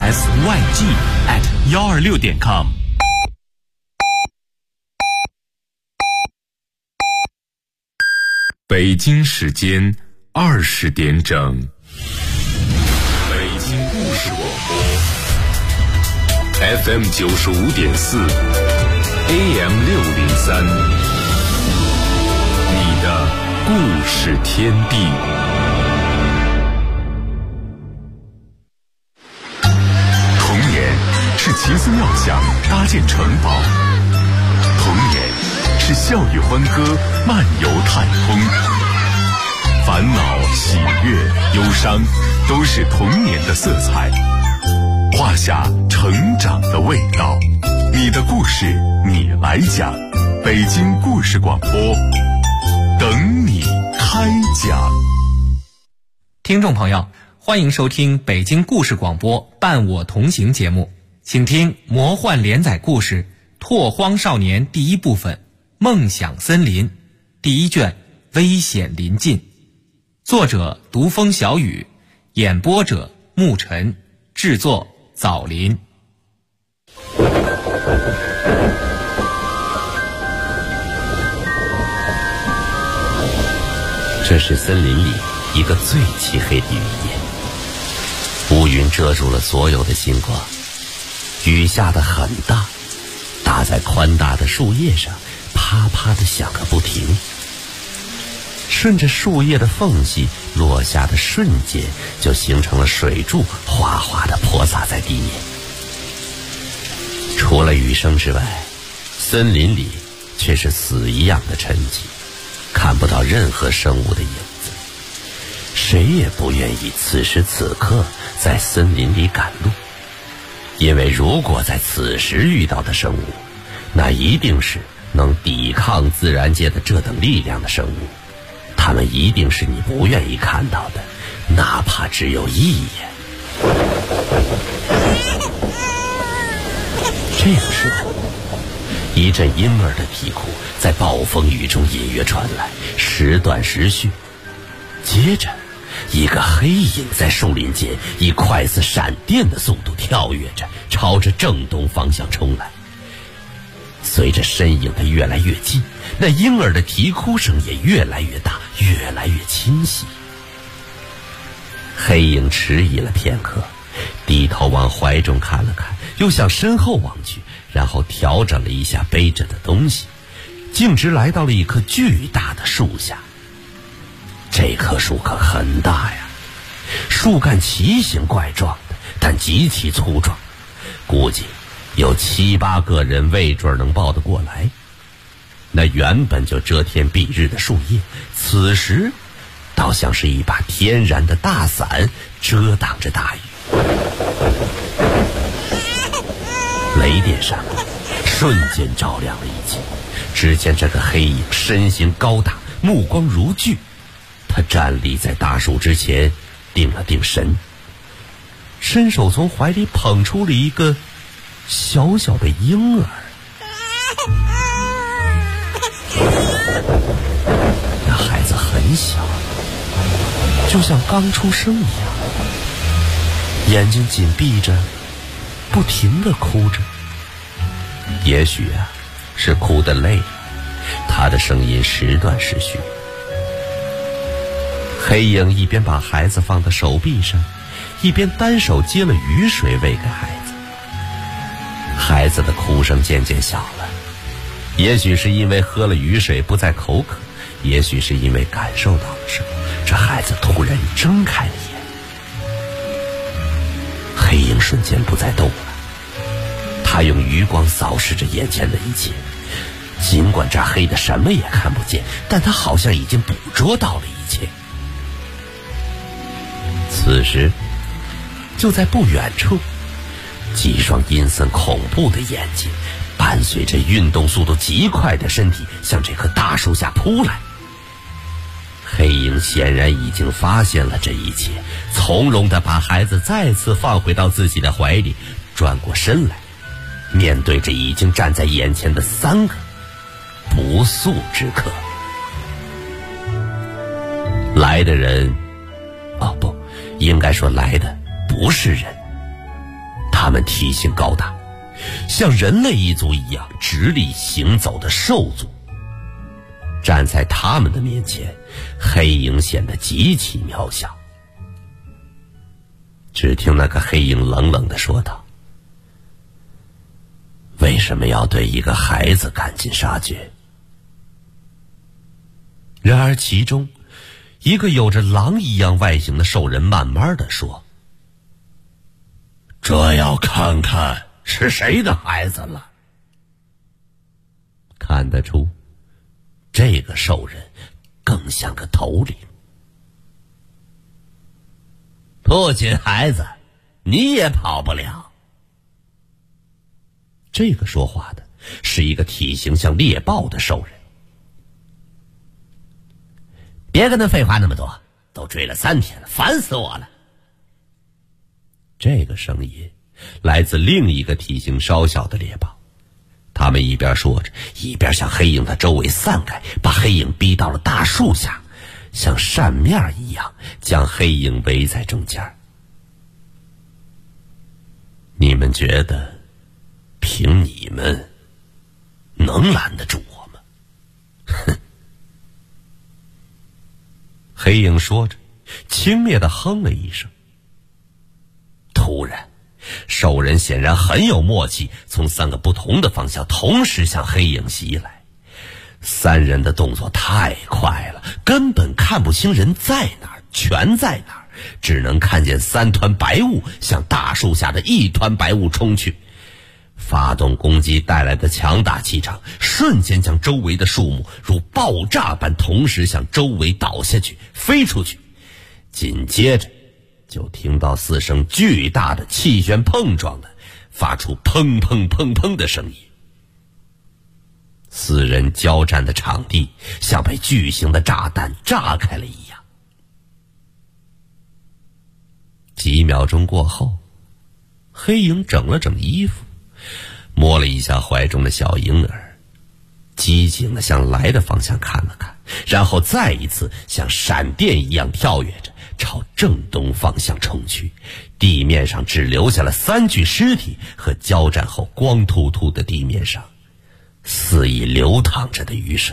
SYG@126.com。 北京时间20点整。北京故事广播 FM 95.4 AM 603，你的故事天地。童年是奇思妙想搭建城堡，童年是笑语欢歌漫游太空，烦恼喜悦忧伤都是童年的色彩，画下成长的味道。你的故事你来讲，北京故事广播等你开讲。 听众朋友，欢迎收听北京故事广播伴我同行节目，请听魔幻连载故事《拓荒少年》第一部分《梦想森林》第一卷危险临近，作者独风小雨，演播者沐晨，制作枣林。 这是森林里一个最漆黑的雨夜，乌云遮住了所有的星光，雨下得很大，打在宽大的树叶上，啪啪地响个不停。顺着树叶的缝隙落下的瞬间，就形成了水柱，哗哗地泼洒在地面。除了雨声之外，森林里却是死一样的沉寂，看不到任何生物的影子。谁也不愿意此时此刻在森林里赶路，因为如果在此时遇到的生物，那一定是能抵抗自然界的这等力量的生物，它们一定是你不愿意看到的，哪怕只有一眼。这个时候，一阵婴儿的啼哭在暴风雨中隐约传来，时断时续。接着，一个黑影在树林间以快似闪电的速度跳跃着，朝着正东方向冲来。随着身影的越来越近，那婴儿的啼哭声也越来越大，越来越清晰。黑影迟疑了片刻，低头往怀中看了看，又向身后望去，然后调整了一下背着的东西，径直来到了一棵巨大的树下。这棵树可很大呀，树干奇形怪状的，但极其粗壮，估计有7、8个人未准能抱得过来。那原本就遮天蔽日的树叶，此时倒像是一把天然的大伞，遮挡着大雨。雷电闪过，瞬间照亮了一切。只见这个黑影身形高大，目光如炬，他站立在大树之前，定了定神，伸手从怀里捧出了一个小小的婴儿。那孩子很小，就像刚出生一样，眼睛紧闭着，不停地哭着。也许是哭得累了，他的声音时断时续。黑影一边把孩子放到手臂上，一边单手接了雨水喂给孩子。孩子的哭声渐渐小了，也许是因为喝了雨水不再口渴，也许是因为感受到了什么，这孩子突然睁开了眼。黑影瞬间不再动了，他用余光扫视着眼前的一切，尽管这黑的什么也看不见，但他好像已经捕捉到了一切。此时，就在不远处，几双阴森恐怖的眼睛伴随着运动速度极快的身体向这棵大树下扑来。黑影显然已经发现了这一切，从容地把孩子再次放回到自己的怀里，转过身来，面对着已经站在眼前的3个不速之客。来的人，不，应该说来的不是人， 他们体型高大，像人类一族一样直立行走的兽族。站在他们的面前，黑影显得极其渺小。只听那个黑影冷冷地说道：为什么要对一个孩子赶尽杀绝？然而其中一个有着狼一样外形的兽人慢慢地说：这要看看是谁的孩子了。看得出这个兽人更像个头领。不仅孩子，你也跑不了。这个说话的是一个体型像猎豹的兽人。别跟他废话那么多，都追了3天了，烦死我了。这个声音来自另一个体型稍小的猎豹，他们一边说着，一边向黑影的周围散开，把黑影逼到了大树下，像扇面一样将黑影围在中间。你们觉得凭你们能拦得住我吗？哼！黑影说着，轻蔑地哼了一声。突然，兽人显然很有默契，从3个不同的方向同时向黑影袭来。3人的动作太快了，根本看不清人在哪儿，全在哪儿，只能看见3团白雾向大树下的1团白雾冲去。发动攻击带来的强大气场瞬间将周围的树木如爆炸般同时向周围倒下去，飞出去。紧接着就听到4声巨大的气旋碰撞了，发出砰砰砰砰的声音。4人交战的场地像被巨型的炸弹炸开了一样。几秒钟过后，黑影整了整衣服，摸了一下怀中的小婴儿，机警地向来的方向看了看，然后再一次像闪电一样跳跃着朝正东方向冲去。地面上只留下了3具尸体和交战后光秃秃的地面上肆意流淌着的雨水。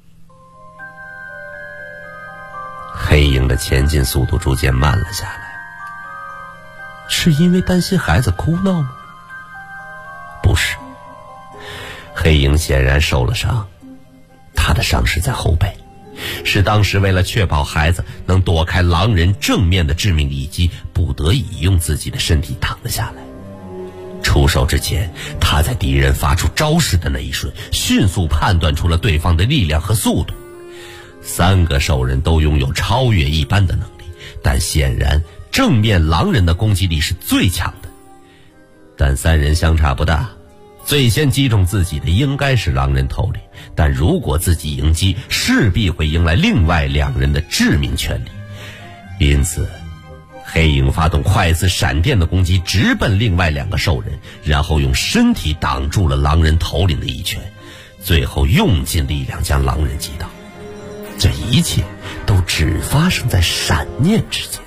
黑影的前进速度逐渐慢了下来，是因为担心孩子哭闹吗？不是，黑影显然受了伤，他的伤势在后背，是当时为了确保孩子能躲开狼人正面的致命一击，不得已用自己的身体躺了下来。出手之前，他在敌人发出招式的那一瞬，迅速判断出了对方的力量和速度。3个兽人都拥有超越一般的能力，但显然正面狼人的攻击力是最强的。但3人相差不大，最先击中自己的应该是狼人头领，但如果自己迎击，势必会迎来另外2人的致命全力。因此黑影发动快似闪电的攻击，直奔另外2个兽人，然后用身体挡住了狼人头领的一拳，最后用尽力量将狼人击倒。这一切都只发生在闪念之间。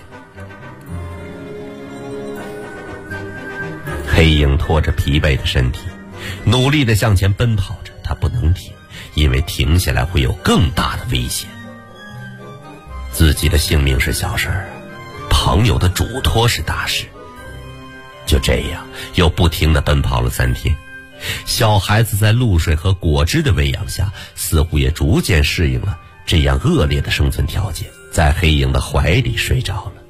黑影拖着疲惫的身体，努力地向前奔跑着，他不能停，因为停下来会有更大的危险。自己的性命是小事儿，朋友的嘱托是大事。就这样又不停地奔跑了3天，小孩子在露水和果汁的喂养下，似乎也逐渐适应了这样恶劣的生存条件，在黑影的怀里睡着了。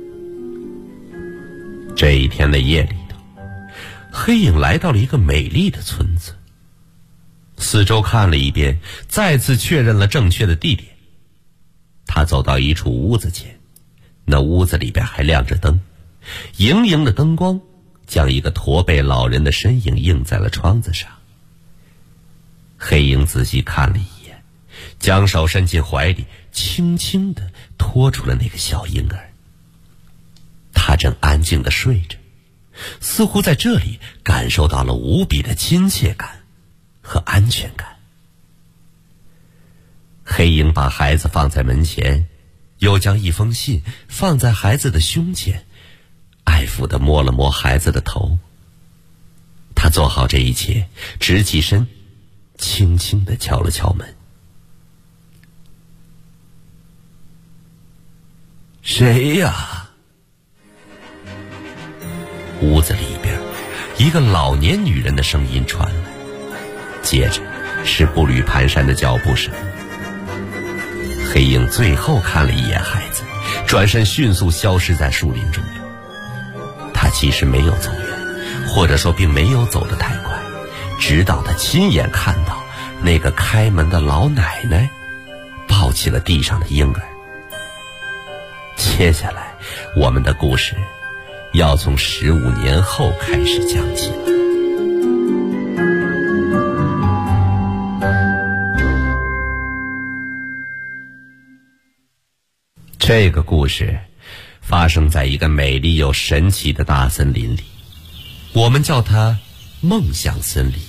这一天的夜里头，黑影来到了一个美丽的村子，四周看了一遍，再次确认了正确的地点。他走到一处屋子前，那屋子里边还亮着灯，莹莹的灯光将一个驼背老人的身影映在了窗子上。黑影仔细看了一眼，将手伸进怀里，轻轻地拖出了那个小婴儿。他正安静地睡着，似乎在这里感受到了无比的亲切感和安全感。黑影把孩子放在门前，又将一封信放在孩子的胸前，爱抚地摸了摸孩子的头， 做好这一切，直起身，轻轻地敲了敲门。谁呀？屋子里边，一个老年女人的声音传来，接着是步履蹒跚的脚步声。黑影最后看了一眼孩子，转身迅速消失在树林中。他其实没有走远，或者说并没有走得太快，直到他亲眼看到那个开门的老奶奶抱起了地上的婴儿。接下来我们的故事要从15年后开始讲起了。这个故事发生在一个美丽又神奇的大森林里，我们叫它梦想森林。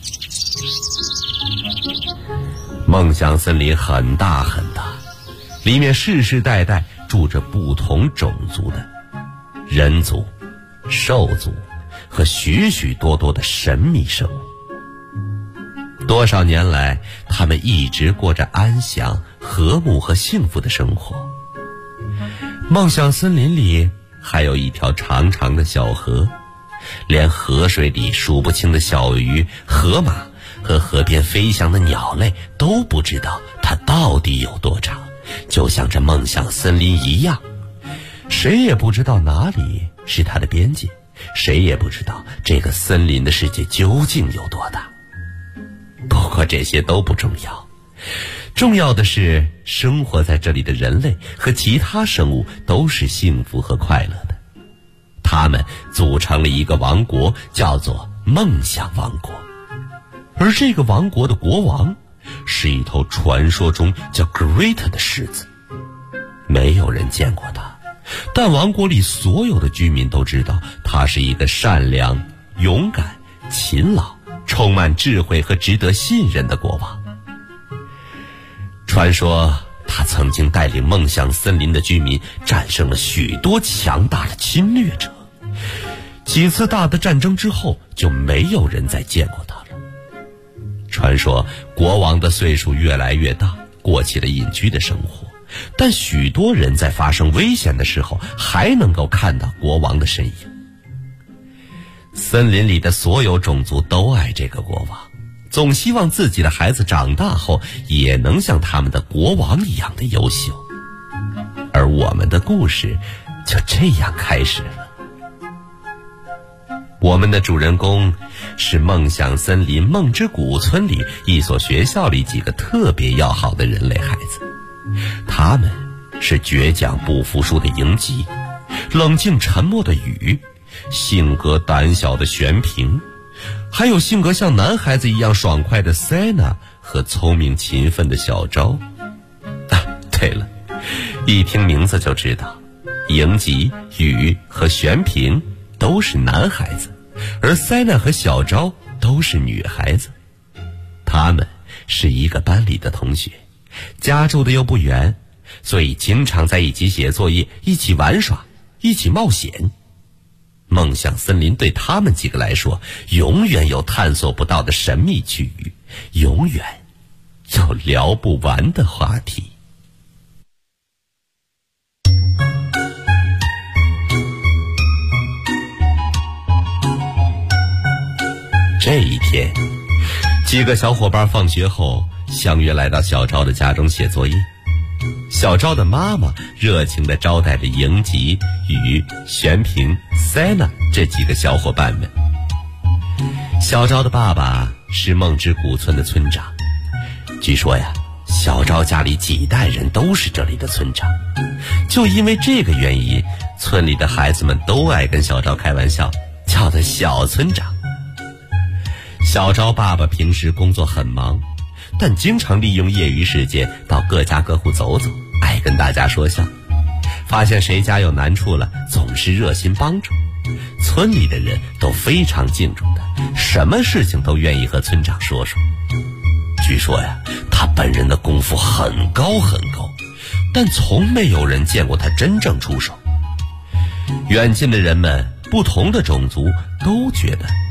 梦想森林很大很大，里面世世代代住着不同种族的人族、兽族和许许多多的神秘生物。多少年来，他们一直过着安详、和睦和幸福的生活。梦想森林里还有一条长长的小河，连河水里数不清的小鱼、河马和河边飞翔的鸟类都不知道它到底有多长，就像这梦想森林一样，谁也不知道哪里是它的边界，谁也不知道这个森林的世界究竟有多大。不过这些都不重要，重要的是生活在这里的人类和其他生物都是幸福和快乐的。他们组成了一个王国，叫做梦想王国。而这个王国的国王是一头传说中叫 Great 的狮子。没有人见过他，但王国里所有的居民都知道他是一个善良、勇敢、勤劳、充满智慧和值得信任的国王。传说他曾经带领梦想森林的居民战胜了许多强大的侵略者，几次大的战争之后就没有人再见过他了。传说国王的岁数越来越大，过起了隐居的生活，但许多人在发生危险的时候还能够看到国王的身影。森林里的所有种族都爱这个国王，总希望自己的孩子长大后也能像他们的国王一样的优秀。而我们的故事就这样开始了。我们的主人公是梦想森林梦之谷村里一所学校里几个特别要好的人类孩子。他们是倔强不服输的迎吉，冷静沉默的雨，性格胆小的玄平，还有性格像男孩子一样爽快的塞娜和聪明勤奋的小昭。对了，一听名字就知道，迎吉、雨和玄平都是男孩子，而塞娜和小昭都是女孩子。他们是一个班里的同学，家住的又不远，所以经常在一起写作业，一起玩耍，一起冒险。梦想森林对他们几个来说，永远有探索不到的神秘区域，永远有聊不完的话题。这一天，几个小伙伴放学后相约来到小昭的家中写作业。小昭的妈妈热情地招待着迎吉、雨、玄平、塞娜这几个小伙伴们。小昭的爸爸是梦之谷村的村长，据说呀，小昭家里几代人都是这里的村长。就因为这个原因，村里的孩子们都爱跟小昭开玩笑，叫他小村长。小昭爸爸平时工作很忙，但经常利用业余时间到各家各户走走，爱跟大家说笑。发现谁家有难处了，总是热心帮助。村里的人都非常敬重他，什么事情都愿意和村长说说。据说呀，他本人的功夫很高很高，但从没有人见过他真正出手。远近的人们，不同的种族都觉得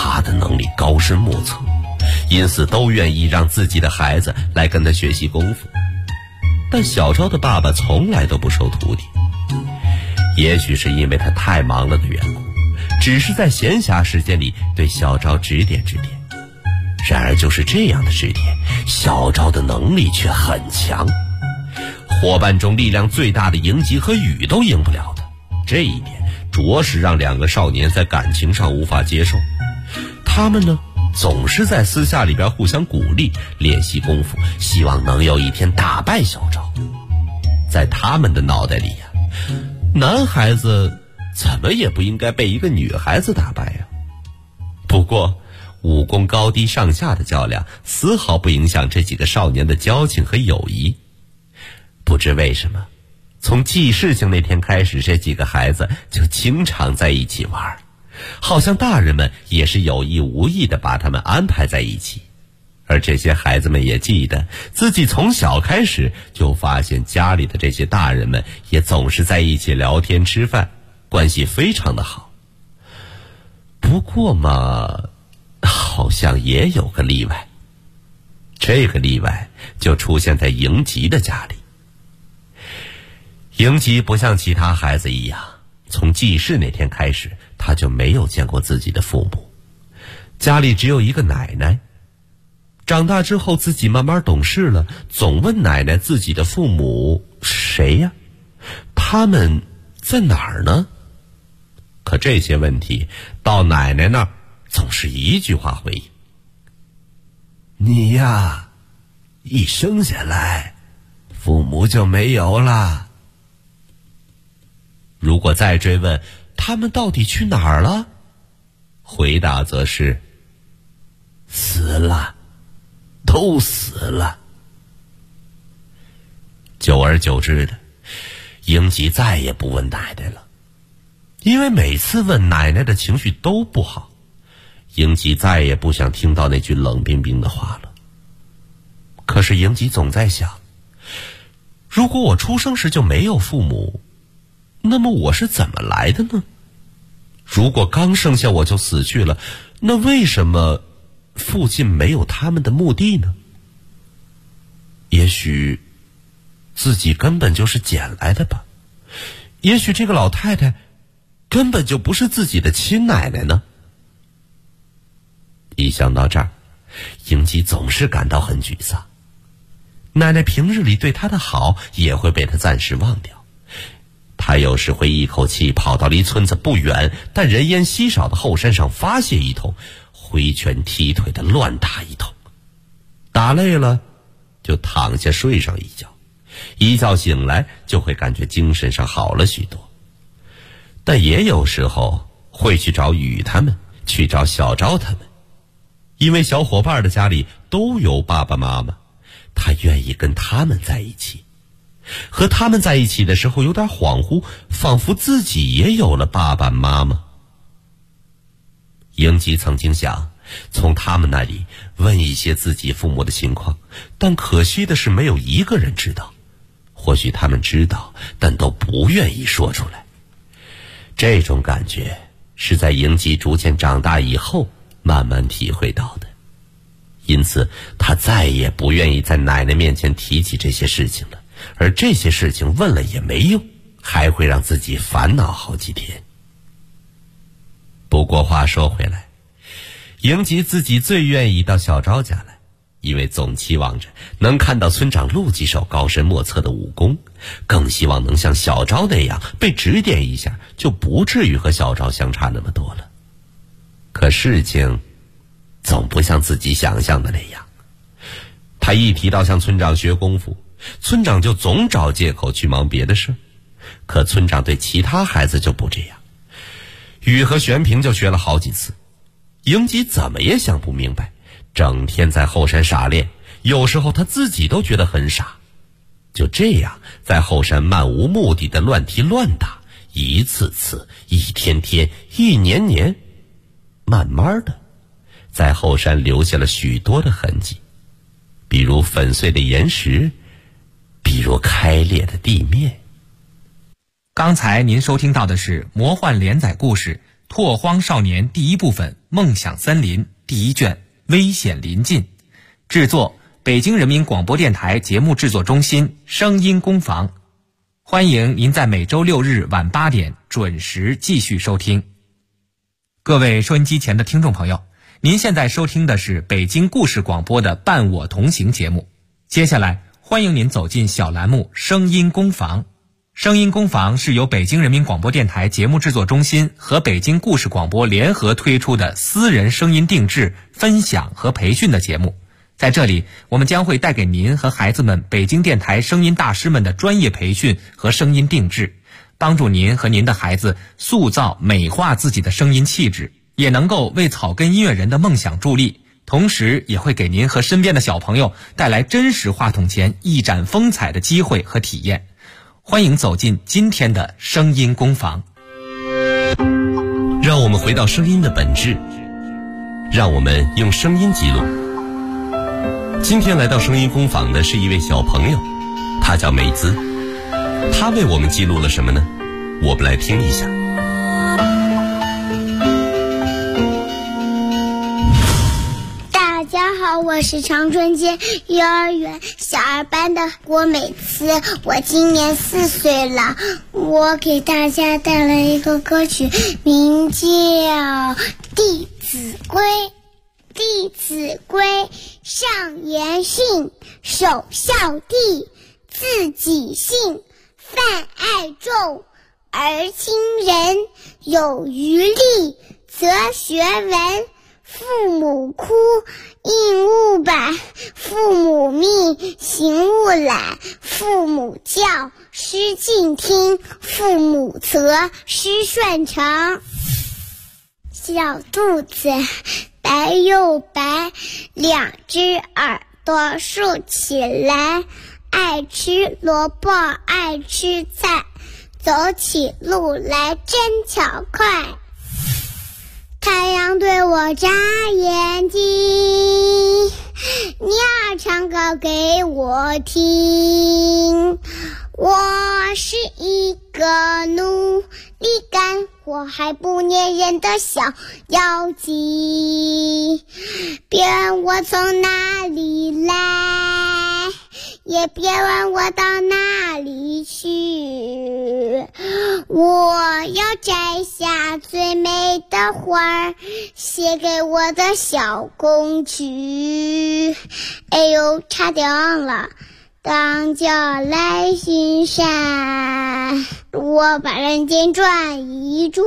他的能力高深莫测，因此都愿意让自己的孩子来跟他学习功夫。但小昭的爸爸从来都不收徒弟，也许是因为他太忙了的缘故，只是在闲暇时间里对小昭指点指点。然而就是这样的指点，小昭的能力却很强，伙伴中力量最大的迎吉和雨都赢不了他。这一点着实让两个少年在感情上无法接受。他们呢，总是在私下里边互相鼓励，练习功夫，希望能有一天打败小昭。在他们的脑袋里呀，男孩子怎么也不应该被一个女孩子打败呀。不过武功高低上下的较量丝毫不影响这几个少年的交情和友谊。不知为什么，从记事情那天开始，这几个孩子就经常在一起玩，好像大人们也是有意无意地把他们安排在一起。而这些孩子们也记得自己从小开始就发现家里的这些大人们也总是在一起聊天吃饭，关系非常的好。不过嘛，好像也有个例外。这个例外就出现在迎吉的家里。迎吉不像其他孩子一样，从记事那天开始他就没有见过自己的父母，家里只有一个奶奶。长大之后自己慢慢懂事了，总问奶奶自己的父母谁呀？他们在哪儿呢？可这些问题到奶奶那儿总是一句话回应：你呀，一生下来父母就没有了。如果再追问他们到底去哪儿了，回答则是死了，都死了。久而久之的，迎吉再也不问奶奶了，因为每次问奶奶的情绪都不好。迎吉再也不想听到那句冷冰冰的话了。可是迎吉总在想，如果我出生时就没有父母，那么我是怎么来的呢？如果刚生下我就死去了，那为什么附近没有他们的墓地呢？也许自己根本就是捡来的吧，也许这个老太太根本就不是自己的亲奶奶呢。一想到这儿，迎吉总是感到很沮丧。奶奶平日里对他的好也会被他暂时忘掉。他有时会一口气跑到离村子不远但人烟稀少的后山上发泄一通，挥拳踢腿的乱打一通，打累了就躺下睡上一觉，一觉醒来就会感觉精神上好了许多。但也有时候会去找雨他们，去找小昭他们，因为小伙伴的家里都有爸爸妈妈，他愿意跟他们在一起。和他们在一起的时候有点恍惚，仿佛自己也有了爸爸妈妈。迎吉曾经想从他们那里问一些自己父母的情况，但可惜的是没有一个人知道。或许他们知道，但都不愿意说出来。这种感觉是在迎吉逐渐长大以后慢慢体会到的，因此他再也不愿意在奶奶面前提起这些事情了。而这些事情问了也没用，还会让自己烦恼好几天。不过话说回来，迎吉自己最愿意到小昭家来，因为总期望着能看到村长录几手高深莫测的武功，更希望能像小昭那样被指点一下，就不至于和小昭相差那么多了。可事情总不像自己想象的那样，他一提到向村长学功夫，村长就总找借口去忙别的事。可村长对其他孩子就不这样，雨和玄平就学了好几次，迎吉怎么也想不明白，整天在后山傻练，有时候他自己都觉得很傻。就这样在后山漫无目的的乱踢乱打，一次次，一天天，一年年，慢慢的在后山留下了许多的痕迹，比如粉碎的岩石，比如开裂的地面。 刚才您收听到的是魔幻连载故事《 拓荒少年》第一部分《梦想森林》第一卷《危险临近》，制作北京人民广播电台节目制作中心声音工坊。欢迎您在每周六日晚8点准时继续收听。各位收音机前的听众朋友，您现在收听的是北京故事广播的伴我同行节目。接下来欢迎您走进小栏目声音工坊。声音工坊是由北京人民广播电台节目制作中心和北京故事广播联合推出的私人声音定制、分享和培训的节目。在这里，我们将会带给您和孩子们北京电台声音大师们的专业培训和声音定制，帮助您和您的孩子塑造美化自己的声音气质，也能够为草根音乐人的梦想助力，同时也会给您和身边的小朋友带来真实话筒前一展风采的机会和体验。欢迎走进今天的声音工坊。 让我们回到声音的本质，让我们用声音记录。今天来到声音工坊的是一位小朋友，他叫美姿。他为我们记录了什么呢？我们来听一下。 大家好，我是长春街幼儿园小二班的郭美姿，我今年4岁了。我给大家带来一个歌曲，名叫《弟子规》。弟子规，上言信，首孝悌，自己信，泛爱众，而亲仁，有余力，则学文。父母哭，应勿摆；父母命，行勿懒；父母教，师敬听；父母责，师顺承。小肚子白又白，2只耳朵竖起来，爱吃萝卜爱吃菜，走起路来真巧快。太阳对我眨眼睛，鸟儿唱歌给我听。我是一个努力干活还不粘人的小妖精，别问我从哪里来，也别问我到哪里去。我要摘下最美的花儿，写给我的小公举。哎呦，差点忘了，当脚来巡山，我把人间转一转，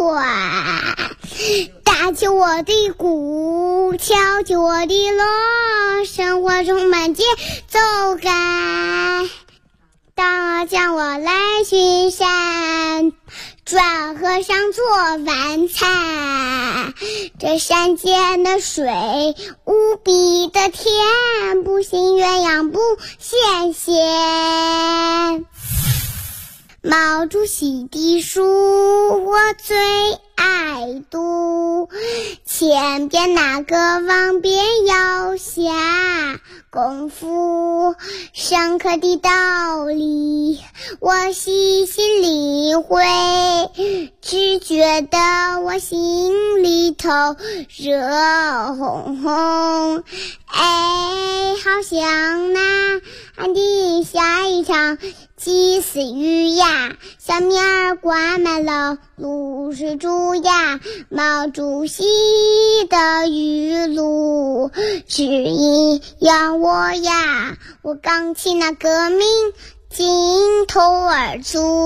打起我的鼓，敲起我的锣，生活中满节奏感。当叫我来巡山，转河上做晚餐，这山间的水无比的甜，不信鸳鸯不羡仙。毛主席的书我最爱读，前边那个往边要下功夫，深刻的道理我细细领会，只觉得我心里头热烘烘。哎，好像那安定下一场鸡死鱼呀，小米儿挂满了卤水煮呀，毛主席的语录指引养我呀，我刚起那革命劲头儿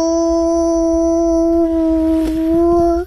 足。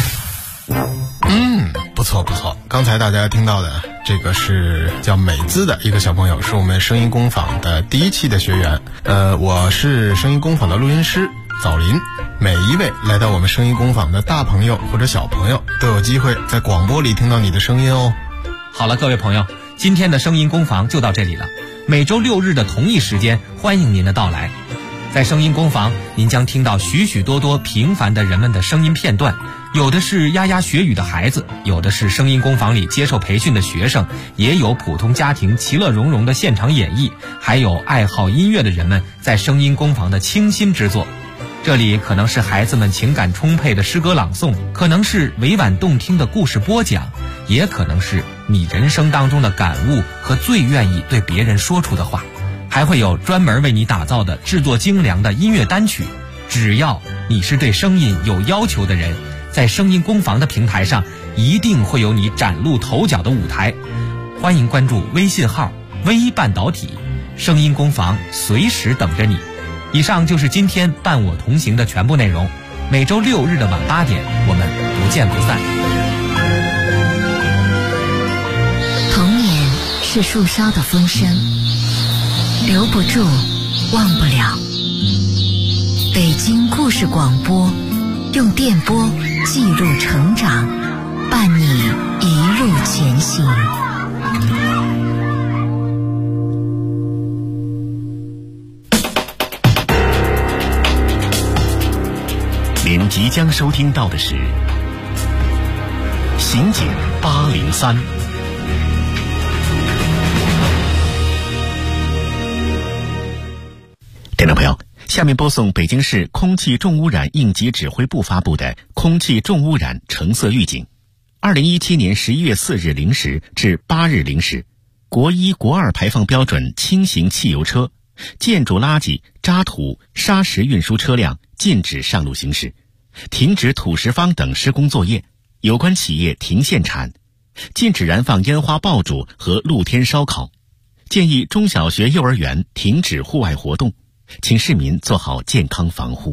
不错不错，刚才大家听到的这个是叫美姿的一个小朋友，是我们声音工坊的第1期的学员。我是声音工坊的录音师枣林。每一位来到我们声音工坊的大朋友或者小朋友都有机会在广播里听到你的声音哦。 好了，各位朋友，今天的声音工坊就到这里了。每周6日的同一时间，欢迎您的到来。在声音工坊，您将听到许许多多平凡的人们的声音片段，有的是牙牙学语的孩子，有的是声音工坊里接受培训的学生，也有普通家庭其乐融融的现场演绎，还有爱好音乐的人们在声音工坊的倾心之作。 这里可能是孩子们情感充沛的诗歌朗诵，可能是委婉动听的故事播讲，也可能是你人生当中的感悟和最愿意对别人说出的话。还会有专门为你打造的制作精良的音乐单曲。只要你是对声音有要求的人，在声音工坊的平台上一定会有你崭露头角的舞台。欢迎关注微信号微半导体，声音工坊随时等着你。以上就是今天伴我同行的全部内容，每周6日的晚8点，我们不见不散。 童年是树梢的风声，留不住，忘不了。北京故事广播，用电波记录成长，伴你一路前行。 您即将收听到的是《刑警803》。听众朋友，下面播送北京市空气重污染应急指挥部发布的空气重污染橙色预警。2017年11月4日0时至8日0时，国1、国2排放标准轻型汽油车、建筑垃圾、渣土、砂石运输车辆禁止上路行驶，停止土石方等施工作业，有关企业停限产，禁止燃放烟花爆竹和露天烧烤，建议中小学、幼儿园停止户外活动，请市民做好健康防护。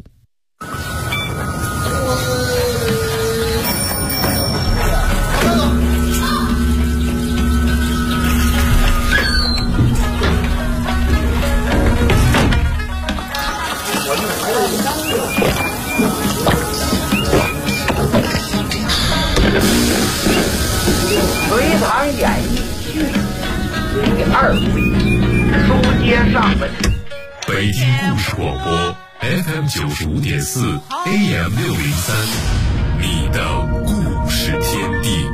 隋唐演义续第2回，书接上文。 北京故事广播 FM 95.4 AM 603，你的故事天地。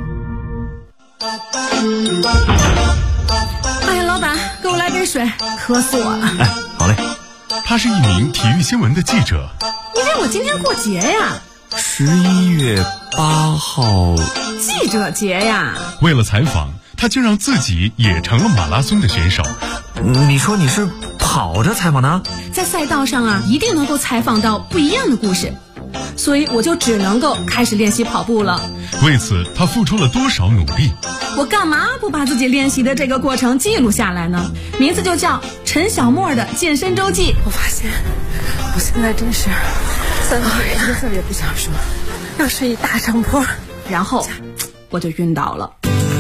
哎呀，老板，给我来杯水，渴死我了。 哎，好嘞。他是一名体育新闻的记者。 你以为我今天过节呀 ？11月8号， 记者节呀。 为了采访，他竟让自己也成了马拉松的选手。 你说你是跑着采访的？ 在赛道上啊，一定能够采访到不一样的故事，所以我就只能够开始练习跑步了。 为此，他付出了多少努力？ 我干嘛不把自己练习的这个过程记录下来呢？名字就叫陈小沫的健身周记。 我发现我现在真是3个月一个字也不想说，要是一大上坡， 然后我就晕倒了。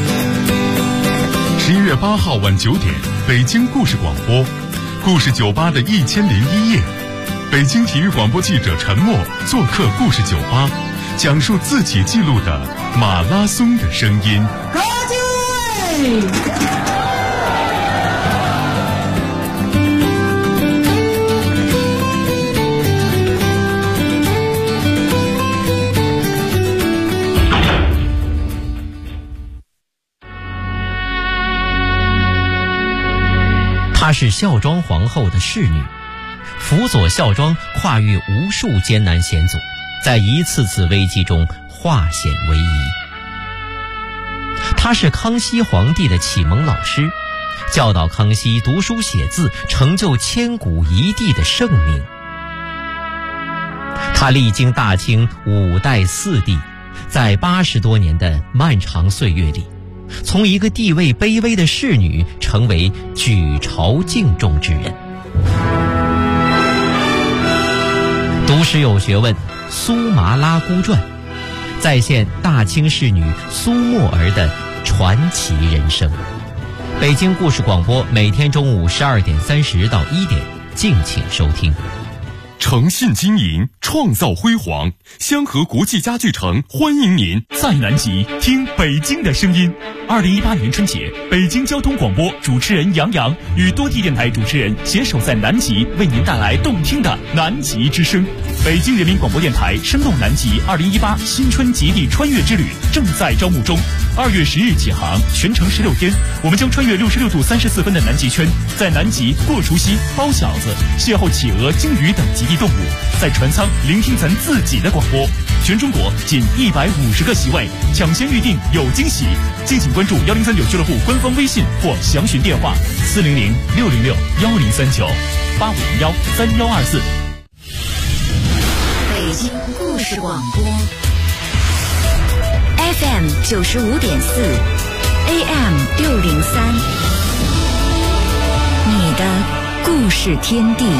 11月8号晚9点，北京故事广播，故事酒吧的1001夜，北京体育广播记者陈默做客故事酒吧，讲述自己记录的马拉松的声音。 她是孝庄皇后的侍女，辅佐孝庄跨越无数艰难险阻，在一次次危机中化险为夷。她是康熙皇帝的启蒙老师，教导康熙读书写字，成就千古一帝的盛名。她历经大清5代4帝，在80多年的漫长岁月里，从一个地位卑微的侍女成为举朝敬重之人。读史有学问，苏麻拉姑传再现大清侍女苏沫儿的传奇人生。北京故事广播每天中午12点30到1点，敬请收听。 诚信经营，创造辉煌。香河国际家具城欢迎您在南极听北京的声音。2018年春节，北京交通广播主持人杨洋与多地电台主持人携手在南极，为您带来动听的南极之声。北京人民广播电台生动南极2018新春极地穿越之旅正在招募中， 2月10日起航，全程16天，我们将穿越66度34分的南极圈，在南极过除夕、包饺子，邂逅企鹅、鲸鱼等极地动物，在船舱聆听咱自己的广播。全中国仅150个席位，抢先预定有惊喜。敬请关注103.9俱乐部官方微信或详询电话400-606-1039，8501-3124。 北京故事广播 FM 95.4 AM 603，你的故事天地。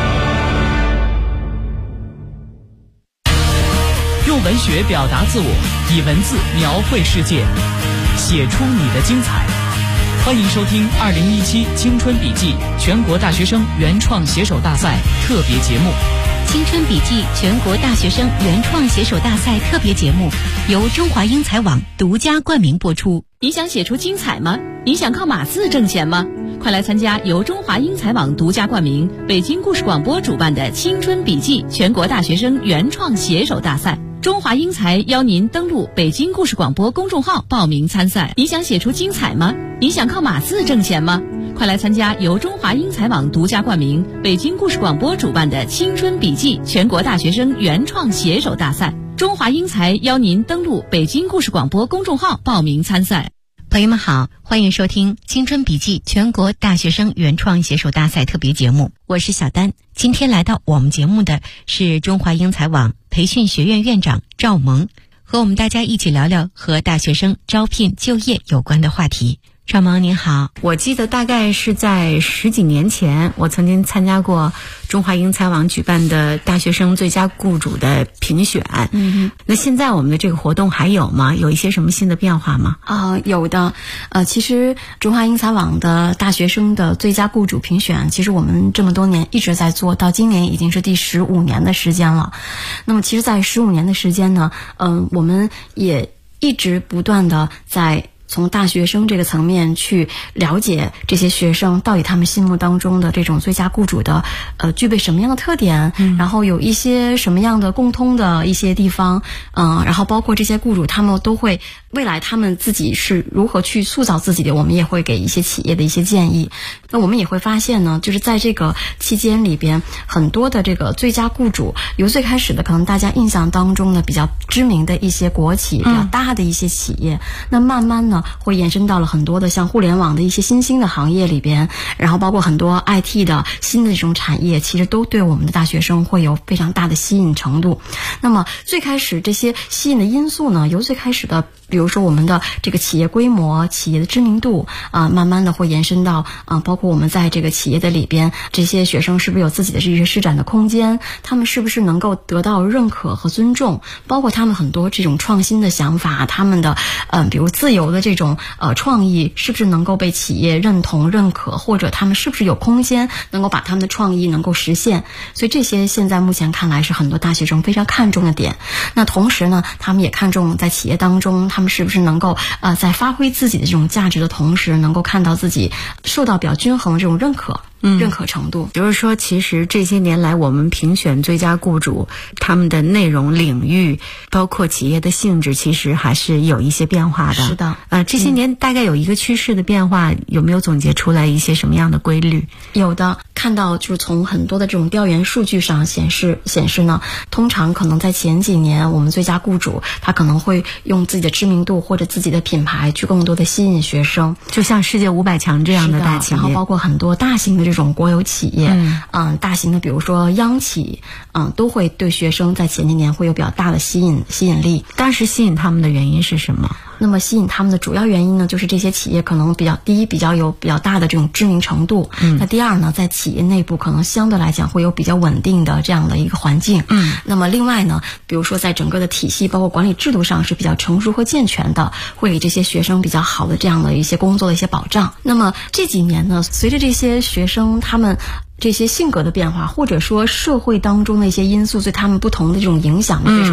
用文学表达自我，以文字描绘世界，写出你的精彩。欢迎收听2017青春笔记全国大学生原创写手大赛特别节目。 青春笔记全国大学生原创写手大赛特别节目由中华英才网独家冠名播出。 你想写出精彩吗？你想靠码字挣钱吗？快来参加由中华英才网独家冠名、北京故事广播主办的青春笔记全国大学生原创写手大赛。中华英才邀您登录北京故事广播公众号报名参赛。你想写出精彩吗？你想靠码字挣钱吗？快来参加由中华英才网独家冠名、北京故事广播主办的青春笔记全国大学生原创写手大赛。中华英才邀您登录北京故事广播公众号报名参赛。 朋友们好，欢迎收听青春笔记全国大学生原创写手大赛特别节目，我是小丹。今天来到我们节目的是中华英才网培训学院院长赵萌，和我们大家一起聊聊和大学生招聘就业有关的话题。赵萌您好。 我记得大概是在10几年前，我曾经参加过中华英才网举办的大学生最佳雇主的评选。那现在我们的这个活动还有吗？有一些什么新的变化吗？ 有的。其实中华英才网的大学生的最佳雇主评选，其实我们这么多年一直在做，到今年已经是第15年的时间了。那么其实在15年的时间呢，我们也一直不断的在从大学生这个层面去了解这些学生到底他们心目当中的这种最佳雇主的具备什么样的特点，然后有一些什么样的共通的一些地方，然后包括这些雇主他们都会未来他们自己是如何去塑造自己的，我们也会给一些企业的一些建议。那我们也会发现呢，就是在这个期间里边，很多的这个最佳雇主由最开始的可能大家印象当中的比较知名的一些国企，比较大的一些企业，那慢慢呢会延伸到了很多的像互联网的一些新兴的行业里边，然后包括很多 IT 的新的这种产业，其实都对我们的大学生会有非常大的吸引程度。那么最开始这些吸引的因素呢，由最开始的比如说我们的这个企业规模、企业的知名度慢慢的会延伸到包括我们在这个企业的里边，这些学生是不是有自己的这些施展的空间，他们是不是能够得到认可和尊重，包括他们很多这种创新的想法，他们的比如自由的这种创意是不是能够被企业认同认可，或者他们是不是有空间能够把他们的创意能够实现。所以这些现在目前看来是很多大学生非常看重的点。那同时呢，他们也看重在企业当中他们是不是能够在发挥自己的这种价值的同时，能够看到自己受到比较均衡的这种认可程度。 比如说其实这些年来我们评选最佳雇主，他们的内容领域包括企业的性质其实还是有一些变化的。 是的。 这些年大概有一个趋势的变化，有没有总结出来一些什么样的规律？ 有的，看到就是从很多的这种调研数据上显示呢，通常可能在前几年我们最佳雇主他可能会用自己的知名度或者自己的品牌去更多的吸引学生， 就像世界500强这样的大企业， 然后包括很多大型的这种国有企业，大型的比如说央企，都会对学生在前几年会有比较大的吸引力。 当时吸引他们的原因是什么？ 那么吸引他们的主要原因呢，就是这些企业可能第一比较有比较大的这种知名程度，那第二呢，在企业内部可能相对来讲会有比较稳定的这样的一个环境，那么另外呢，比如说在整个的体系包括管理制度上是比较成熟和健全的，会给这些学生比较好的这样的一些工作的一些保障。那么这几年呢，随着这些学生他们这些性格的变化，或者说社会当中的一些因素对他们不同的这种影响的这种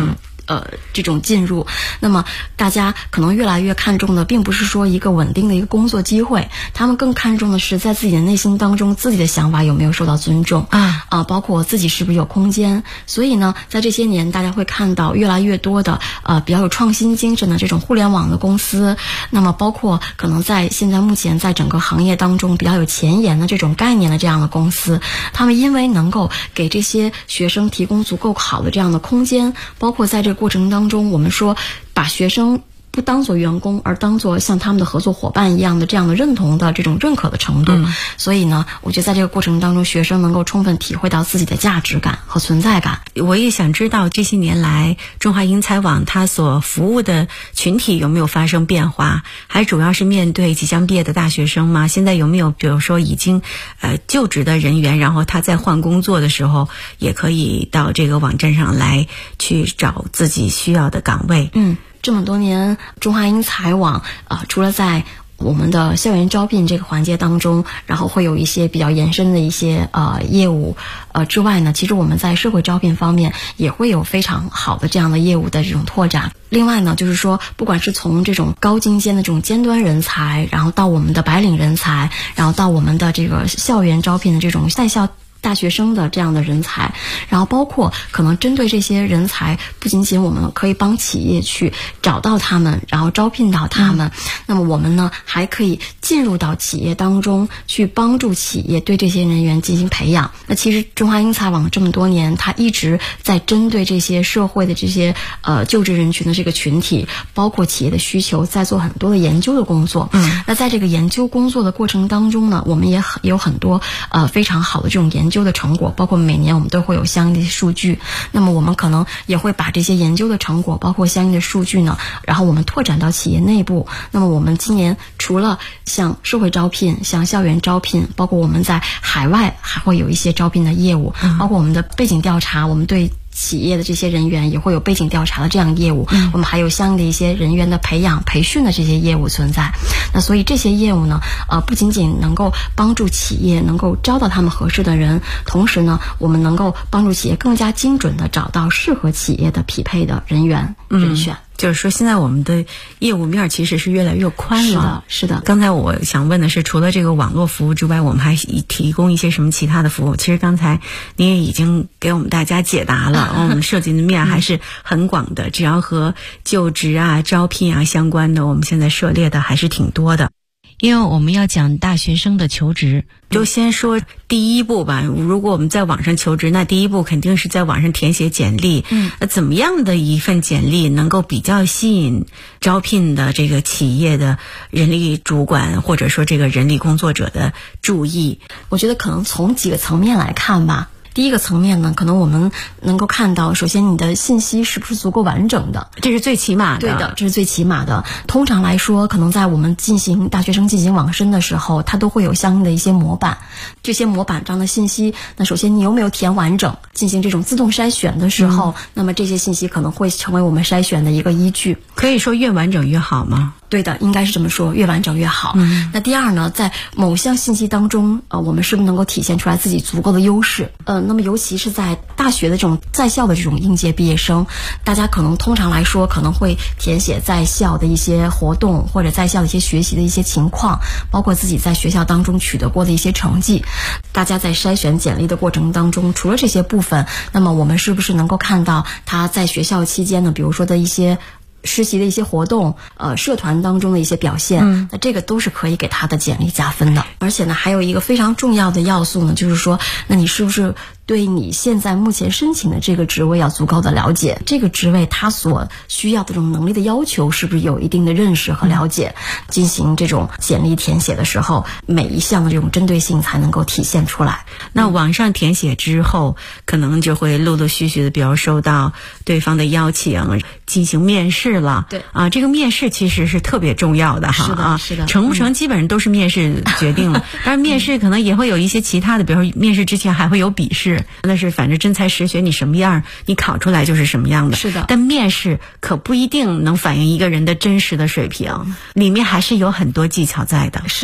这种进入。那么大家可能越来越看重的并不是说一个稳定的一个工作机会，他们更看重的是在自己的内心当中，自己的想法有没有受到尊重包括自己是不是有空间。所以呢，在这些年大家会看到越来越多的比较有创新精神的这种互联网的公司，那么包括可能在现在目前在整个行业当中比较有前沿的这种概念的这样的公司，他们因为能够给这些学生提供足够好的这样的空间，包括在这个过程当中，我们说把学生不当作员工，而当作像他们的合作伙伴一样的这样的认同的这种认可的程度。所以呢，我觉得在这个过程当中，学生能够充分体会到自己的价值感和存在感。 我也想知道这些年来中华英才网它所服务的群体有没有发生变化，还主要是面对即将毕业的大学生吗？现在有没有比如说已经就职的人员，然后他在换工作的时候也可以到这个网站上来去找自己需要的岗位？ 这么多年，中华英才网除了在我们的校园招聘这个环节当中，然后会有一些比较延伸的一些业务之外呢，其实我们在社会招聘方面也会有非常好的这样的业务的这种拓展。另外呢，就是说不管是从这种高精尖的这种尖端人才，然后到我们的白领人才，然后到我们的这个校园招聘的这种在校大学生的这样的人才，然后包括可能针对这些人才，不仅仅我们可以帮企业去找到他们，然后招聘到他们，那么我们呢还可以进入到企业当中去帮助企业对这些人员进行培养。那其实中华英才网这么多年，它一直在针对这些社会的这些就职人群的这个群体，包括企业的需求，在做很多的研究的工作。那在这个研究工作的过程当中呢，我们也有很多非常好的这种研究的成果，包括每年我们都会有相应的数据。那么我们可能也会把这些研究的成果，包括相应的数据呢，然后我们拓展到企业内部。那么我们今年除了像社会招聘、像校园招聘，包括我们在海外还会有一些招聘的业务，包括我们的背景调查，我们对企业的这些人员也会有背景调查的这样业务，我们还有相应的一些人员的培养培训的这些业务存在。那所以这些业务呢不仅仅能够帮助企业能够招到他们合适的人，同时呢我们能够帮助企业更加精准的找到适合企业的匹配的人员人选。 就是说现在我们的业务面其实是越来越宽了。 是的。 刚才我想问的是，除了这个网络服务之外，我们还提供一些什么其他的服务？其实刚才您也已经给我们大家解答了，我们涉及的面还是很广的，只要和就职招聘相关的，我们现在涉猎的还是挺多的。因为我们要讲大学生的求职，就先说第一步吧。如果我们在网上求职，那第一步肯定是在网上填写简历。怎么样的一份简历能够比较吸引招聘的这个企业的人力主管或者说这个人力工作者的注意？ 我觉得可能从几个层面来看吧。第一个层面呢，可能我们能够看到，首先你的信息是不是足够完整的， 这是最起码的。 对的，这是最起码的。通常来说，可能在我们大学生进行网申的时候，它都会有相应的一些模板。这些模板上的信息，那首先你有没有填完整，进行这种自动筛选的时候，那么这些信息可能会成为我们筛选的一个依据。 可以说越完整越好吗？ 对的，应该是这么说，越完整越好。那第二呢，在某项信息当中，我们是不是能够体现出来自己足够的优势？那么尤其是在大学的这种在校的这种应届毕业生，大家可能通常来说可能会填写在校的一些活动，或者在校的一些学习的一些情况，包括自己在学校当中取得过的一些成绩。大家在筛选简历的过程当中，除了这些部分，那么我们是不是能够看到他在学校期间呢，比如说的一些实习的一些活动，社团当中的一些表现，那这个都是可以给他的简历加分的。而且呢，还有一个非常重要的要素呢，就是说，那你是不是对你现在目前申请的这个职位要足够的了解，这个职位它所需要的这种能力的要求是不是有一定的认识和了解，进行这种简历填写的时候，每一项的这种针对性才能够体现出来。 那网上填写之后，可能就会陆陆续续的，比如收到对方的邀请，进行面试了。 对这个面试其实是特别重要的哈。 是的， 成不成基本上都是面试决定了。当然面试可能也会有一些其他的，比如说面试之前还会有笔试，那是反正真才实学，你什么样你考出来就是什么样的。 是的， 但面试可不一定能反映一个人的真实的水平，里面还是有很多技巧在的。 是的，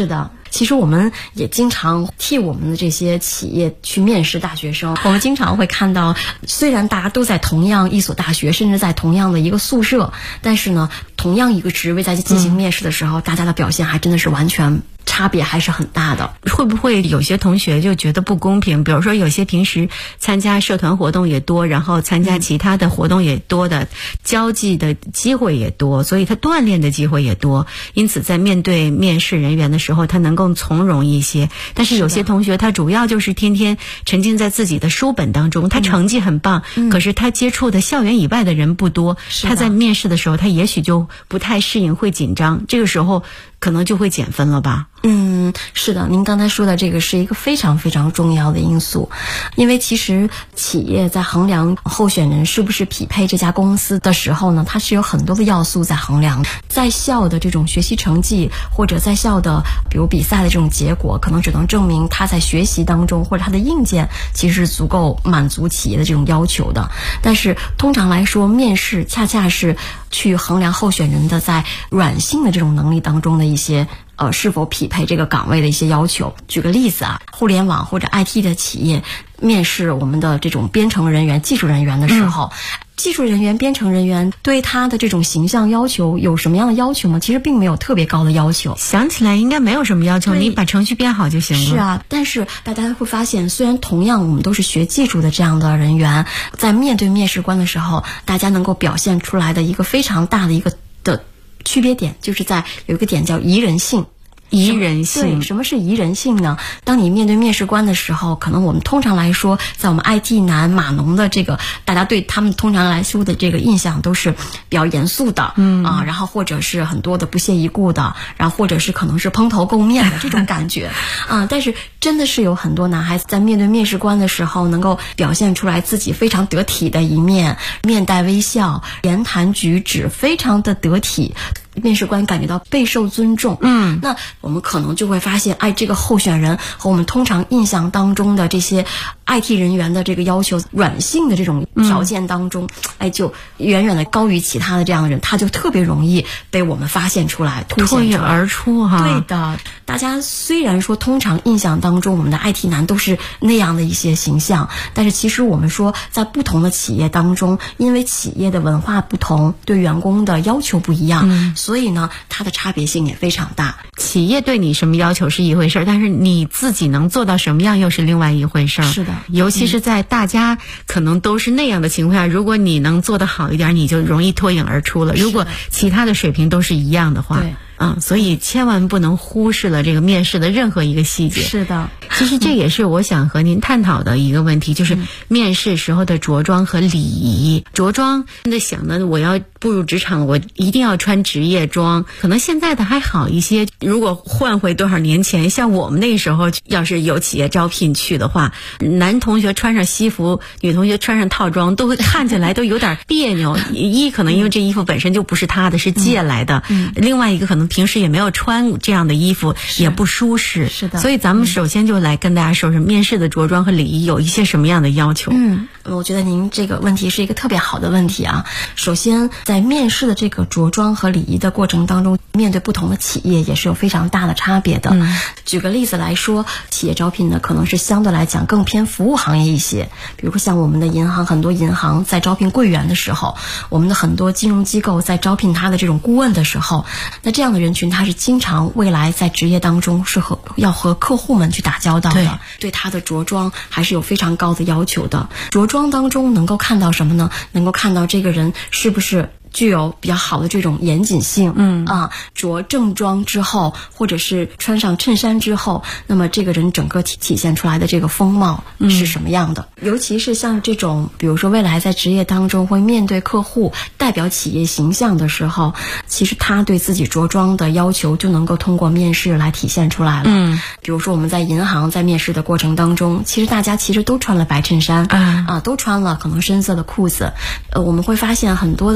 其实我们也经常替我们的这些企业去面试大学生，我们经常会看到，虽然大家都在同样一所大学，甚至在同样的一个宿舍，但是呢，同样一个职位在进行面试的时候，大家的表现还真的是完全差别还是很大的。 会不会有些同学就觉得不公平？比如说有些平时参加社团活动也多，然后参加其他的活动也多的，交际的机会也多，所以他锻炼的机会也多，因此在面对面试人员的时候他能够从容一些。但是有些同学他主要就是天天沉浸在自己的书本当中，他成绩很棒，可是他接触的校园以外的人不多，他在面试的时候他也许就不太适应，会紧张，这个时候可能就会减分了吧。 是的，您刚才说的这个是一个非常非常重要的因素，因为其实企业在衡量候选人是不是匹配这家公司的时候呢，它是有很多的要素在衡量。在校的这种学习成绩，或者在校的比如比赛的这种结果，可能只能证明他在学习当中或者他的硬件其实是足够满足企业的这种要求的。但是通常来说，面试恰恰是去衡量候选人的在软性的这种能力当中的一些是否匹配这个岗位的一些要求。举个例子啊，互联网或者 IT 的企业面试我们的这种编程人员、技术人员的时候，技术人员、编程人员对他的这种形象要求有什么样的要求吗？其实并没有特别高的要求， 想起来应该没有什么要求，你把程序编好就行了。 是啊，但是大家会发现，虽然同样我们都是学技术的这样的人员，在面对面试官的时候，大家能够表现出来的一个非常大的一个的区别点，就是在有一个点叫宜人性。 宜人性， 对，什么是宜人性呢？当你面对面试官的时候，可能我们通常来说，在我们 IT 男码农的这个，大家对他们通常来说的这个印象都是比较严肃的，然后或者是很多的不屑一顾的，然后或者是可能是蓬头垢面的这种感觉但是真的是有很多男孩子在面对面试官的时候，能够表现出来自己非常得体的一面，面带微笑，言谈举止非常的得体。面试官感觉到备受尊重，那我们可能就会发现，这个候选人和我们通常印象当中的这些 IT 人员的这个要求软性的这种条件当中，就远远的高于其他的这样的人，他就特别容易被我们发现出来， 脱颖而出哈。 对的，大家虽然说通常印象当中我们的 IT 男都是那样的一些形象，但是其实我们说在不同的企业当中，因为企业的文化不同，对员工的要求不一样，所以呢，它的差别性也非常大。 企业对你什么要求是一回事，但是你自己能做到什么样又是另外一回事。 是的， 尤其是在大家可能都是那样的情况下，如果你能做得好一点，你就容易脱颖而出了。如果其他的水平都是一样的话，所以千万不能忽视了这个面试的任何一个细节。 是的， 其实这也是我想和您探讨的一个问题，就是面试时候的着装和礼仪。着装真的想呢，我要步入职场，我一定要穿职业装。可能现在的还好一些，如果换回多少年前，像我们那时候，要是有企业招聘去的话，男同学穿上西服，女同学穿上套装，都会看起来都有点别扭。一可能因为这衣服本身就不是他的，是借来的；另外一个可能平时也没有穿这样的衣服，也不舒适。 是的， 所以咱们首先就来跟大家说说面试的着装和礼仪有一些什么样的要求。 我觉得您这个问题是一个特别好的问题啊。首先，在面试的这个着装和礼仪的过程当中，面对不同的企业也是有非常大的差别的。举个例子来说，企业招聘呢可能是相对来讲更偏服务行业一些，比如说像我们的银行，很多银行在招聘柜员的时候，我们的很多金融机构在招聘他的这种顾问的时候，那这样的人群他是经常未来在职业当中是要和客户们去打交道的，对他的着装还是有非常高的要求的。着装当中能够看到什么呢？能够看到这个人是不是具有比较好的这种严谨性，着正装之后，或者是穿上衬衫之后，那么这个人整个体现出来的这个风貌是什么样的？尤其是像这种，比如说未来在职业当中会面对客户、代表企业形象的时候，其实他对自己着装的要求就能够通过面试来体现出来了。比如说我们在银行在面试的过程当中，其实大家都穿了白衬衫，都穿了可能深色的裤子，我们会发现很多的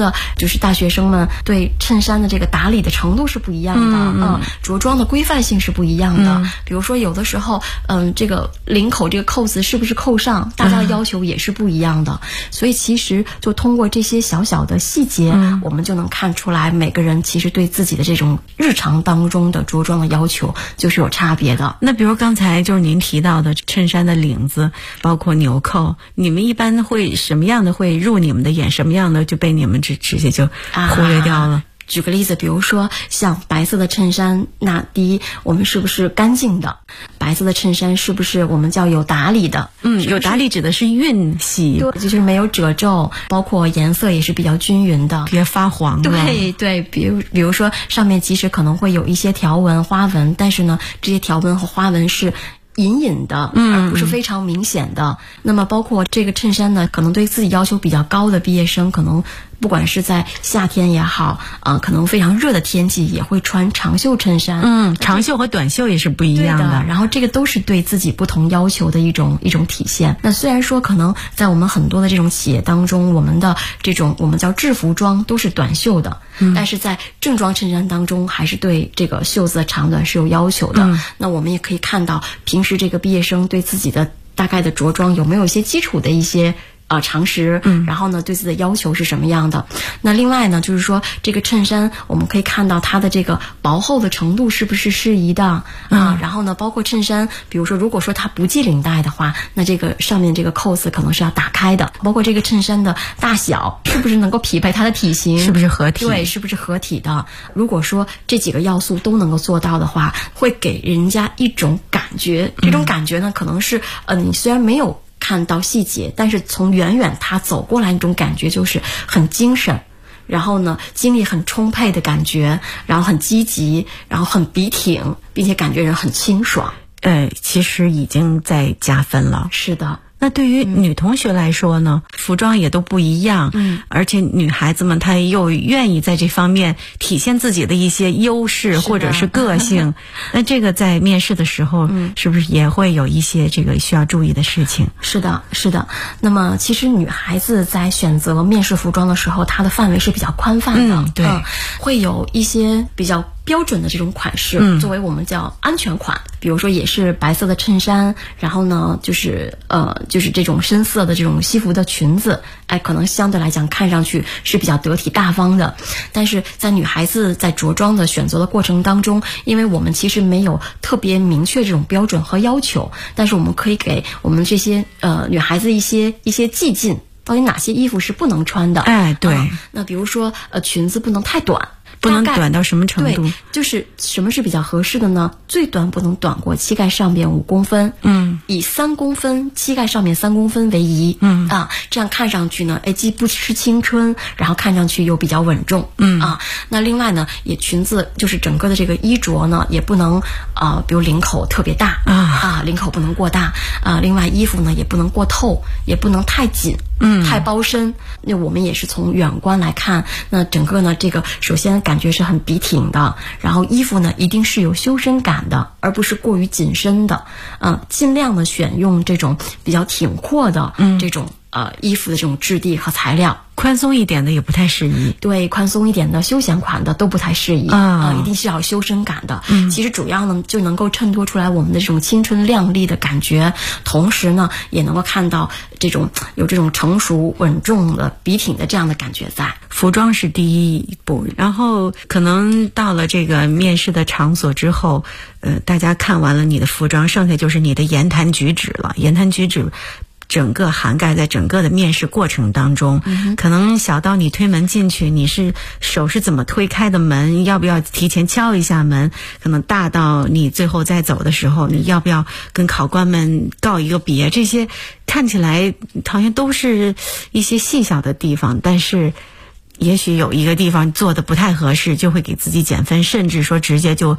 就是大学生们对衬衫的这个打理的程度是不一样的，着装的规范性是不一样的。比如说有的时候，这个领口这个扣子是不是扣上，大家的要求也是不一样的。所以其实就通过这些小小的细节，我们就能看出来每个人其实对自己的这种日常当中的着装的要求就是有差别的。 那比如刚才就是您提到的衬衫的领子，包括纽扣，你们一般会什么样的会入你们的眼，什么样的就被你们直接就忽略掉了？ 举个例子，比如说像白色的衬衫，那第一，我们是不是干净的？白色的衬衫是不是我们叫有打理的？ 有打理指的是熨洗， 对，就是没有褶皱，包括颜色也是比较均匀的， 别发黄了。 对，比如说上面即使可能会有一些条纹、花纹，但是呢，这些条纹和花纹是隐隐的，而不是非常明显的。那么包括这个衬衫呢，可能对自己要求比较高的毕业生，可能不管是在夏天也好，可能非常热的天气也会穿长袖衬衫。 长袖和短袖也是不一样的。 然后这个都是对自己不同要求的一种体现。那虽然说可能在我们很多的这种企业当中，我们的这种我们叫制服装都是短袖的，但是在正装衬衫当中还是对这个袖子的长短是有要求的。那我们也可以看到平时这个毕业生对自己的大概的着装有没有一些基础的一些常识，然后呢对自己的要求是什么样的。那另外呢就是说这个衬衫我们可以看到它的这个薄厚的程度是不是适宜的然后呢包括衬衫，比如说如果说它不系领带的话，那这个上面这个扣子可能是要打开的，包括这个衬衫的大小是不是能够匹配它的体型， 是不是合体， 对，是不是合体的。如果说这几个要素都能够做到的话，会给人家一种感觉，这种感觉呢可能是你虽然没有看到细节，但是从远远他走过来那种感觉就是很精神，然后呢精力很充沛的感觉，然后很积极，然后很笔挺，并且感觉人很清爽。 其实已经在加分了。 是的。 那对于女同学来说呢，服装也都不一样，而且女孩子们她又愿意在这方面体现自己的一些优势或者是个性，那这个在面试的时候，是不是也会有一些这个需要注意的事情？ 是的。那么其实女孩子在选择面试服装的时候，她的范围是比较宽泛的， 对， 会有一些比较标准的这种款式，作为我们叫安全款，比如说也是白色的衬衫，然后呢就是这种深色的这种西服的裙子，可能相对来讲看上去是比较得体大方的。但是在女孩子在着装的选择的过程当中，因为我们其实没有特别明确这种标准和要求，但是我们可以给我们这些女孩子一些寂静，到底哪些衣服是不能穿的。 对， 那比如说裙子不能太短， 不能短到什么程度？ 对，就是什么是比较合适的呢？最短不能短过膝盖上边5公分，以3公分，膝盖上面3公分为宜，这样看上去呢，既不失青春，然后看上去又比较稳重，那另外呢，也裙子就是整个的这个衣着呢，也不能比如领口特别大领口不能过大另外衣服呢也不能过透，也不能太紧，太包身。那我们也是从远观来看，那整个呢这个首先感觉是很笔挺的，然后衣服呢一定是有修身感的，而不是过于紧身的，尽量的选用这种比较挺阔的这种衣服的这种质地和材料。 宽松一点的也不太适宜， 对，宽松一点的休闲款的都不太适宜一定是要有修身感的。其实主要呢就能够衬托出来我们的这种青春靓丽的感觉，同时呢也能够看到有这种成熟稳重的笔挺的这样的感觉在。 服装是第一步，然后可能到了这个面试的场所之后，大家看完了你的服装，剩下就是你的言谈举止了。言谈举止整个涵盖在整个的面试过程当中，可能小到你推门进去，你是手是怎么推开的门，要不要提前敲一下门，可能大到你最后再走的时候，你要不要跟考官们告一个别，这些看起来好像都是一些细小的地方，但是也许有一个地方做的不太合适，就会给自己减分，甚至说直接就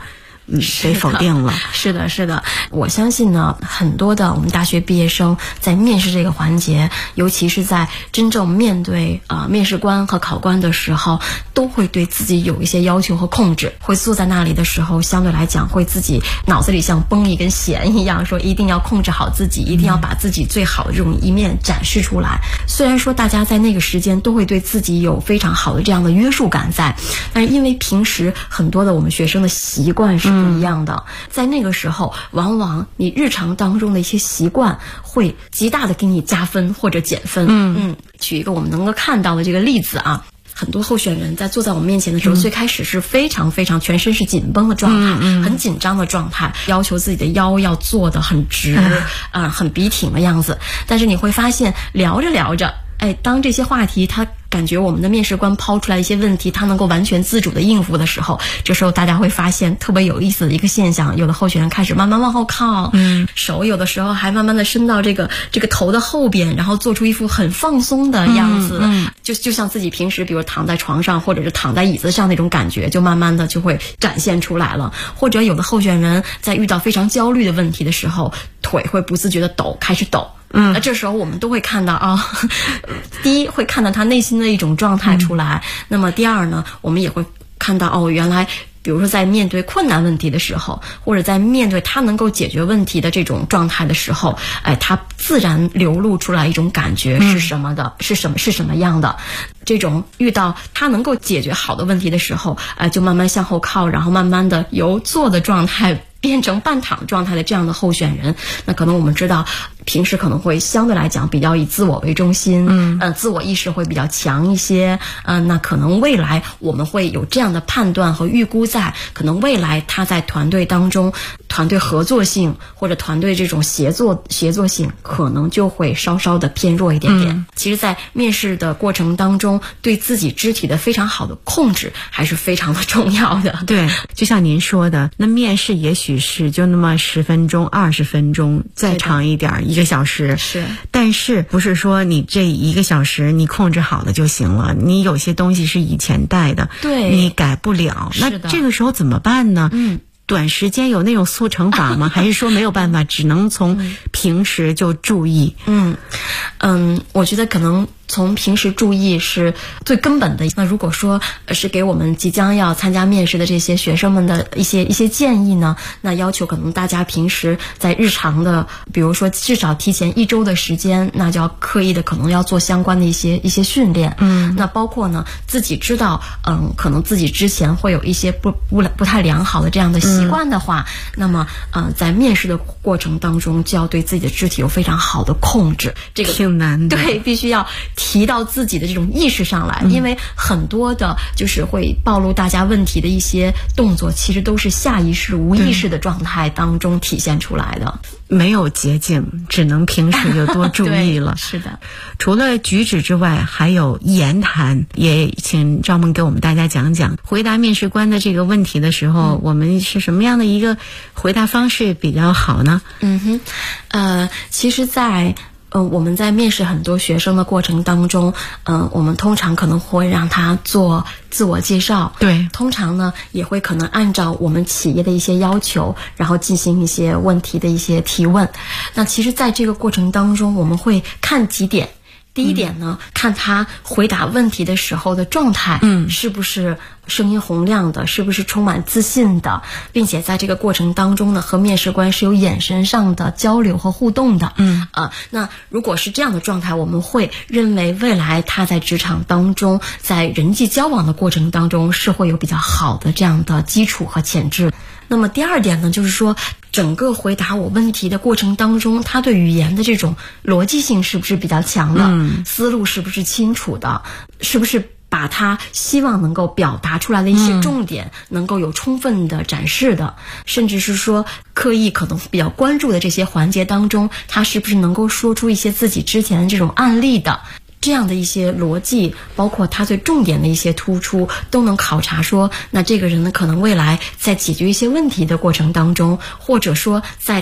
被否定了。 是的，我相信呢，很多的我们大学毕业生在面试这个环节，尤其是在真正面对面试官和考官的时候，都会对自己有一些要求和控制，会坐在那里的时候，相对来讲会自己脑子里像绷一根弦一样，说一定要控制好自己，一定要把自己最好的这种一面展示出来。虽然说大家在那个时间都会对自己有非常好的这样的约束感在，但是因为平时很多的我们学生的习惯是不一样的，在那个时候往往你日常当中的一些习惯会极大的给你加分或者减分。举一个我们能够看到的这个例子啊，很多候选人在坐在我们面前的时候，最开始是非常非常全身是紧绷的状态，很紧张的状态，要求自己的腰要做得很直，很笔挺的样子。但是你会发现聊着聊着，当这些话题他感觉我们的面试官抛出来一些问题，他能够完全自主的应付的时候，这时候大家会发现特别有意思的一个现象，有的候选人开始慢慢往后靠，手有的时候还慢慢的伸到这个头的后边，然后做出一副很放松的样子，就像自己平时比如躺在床上或者是躺在椅子上那种感觉，就慢慢的就会展现出来了。或者有的候选人在遇到非常焦虑的问题的时候，腿会不自觉的开始抖。那这时候我们都会看到第一会看到他内心的一种状态出来，那么第二呢，我们也会看到原来比如说在面对困难问题的时候，或者在面对他能够解决问题的这种状态的时候，他自然流露出来一种感觉是什么的，是什么样的。这种遇到他能够解决好的问题的时候，就慢慢向后靠，然后慢慢的由坐的状态变成半躺状态的这样的候选人，那可能我们知道平时可能会相对来讲比较以自我为中心，自我意识会比较强一些，那可能未来我们会有这样的判断和预估在，可能未来他在团队当中，团队合作性或者团队这种协作性可能就会稍稍的偏弱一点点。其实在面试的过程当中，对自己肢体的非常好的控制还是非常的重要的。 对，就像您说的，那面试也许是就那么10分钟、20分钟，再长一点1个小时， 是， 但是不是说你这1个小时你控制好了就行了，你有些东西是以前带的， 对， 你改不了，那这个时候怎么办呢？短时间有那种速成法吗？还是说没有办法，只能从平时就注意？ 我觉得可能从平时注意是最根本的。那如果说是给我们即将要参加面试的这些学生们的一些建议呢，那要求可能大家平时在日常的，比如说至少提前1周的时间，那就要刻意的可能要做相关的一些训练。那包括呢自己知道，可能自己之前会有一些不太良好的这样的习惯的话，那么在面试的过程当中就要对自己的肢体有非常好的控制。这个挺难的， 对，必须要提到自己的这种意识上来，因为很多的就是会暴露大家问题的一些动作，其实都是下意识、无意识的状态当中体现出来的。 没有捷径，只能平时就多注意了。 是的， 除了举止之外，还有言谈，也请赵梦给我们大家讲讲，回答面试官的这个问题的时候，我们是什么样的一个回答方式比较好呢？ 其实在我们在面试很多学生的过程当中，我们通常可能会让他做自我介绍， 对， 通常呢也会可能按照我们企业的一些要求，然后进行一些问题的一些提问。那其实在这个过程当中，我们会看几点。第一点呢，看他回答问题的时候的状态，是不是声音洪亮的，是不是充满自信的，并且在这个过程当中呢，和面试官是有眼神上的交流和互动的。那如果是这样的状态，我们会认为未来他在职场当中，在人际交往的过程当中是会有比较好的这样的基础和潜质。那么第二点呢，就是说整个回答我问题的过程当中，他对语言的这种逻辑性是不是比较强的，思路是不是清楚的，是不是把他希望能够表达出来的一些重点能够有充分的展示的，甚至是说刻意可能比较关注的这些环节当中，他是不是能够说出一些自己之前的这种案例的。这样的一些逻辑，包括他最重点的一些突出，都能考察说，那这个人呢，可能未来在解决一些问题的过程当中，或者说在他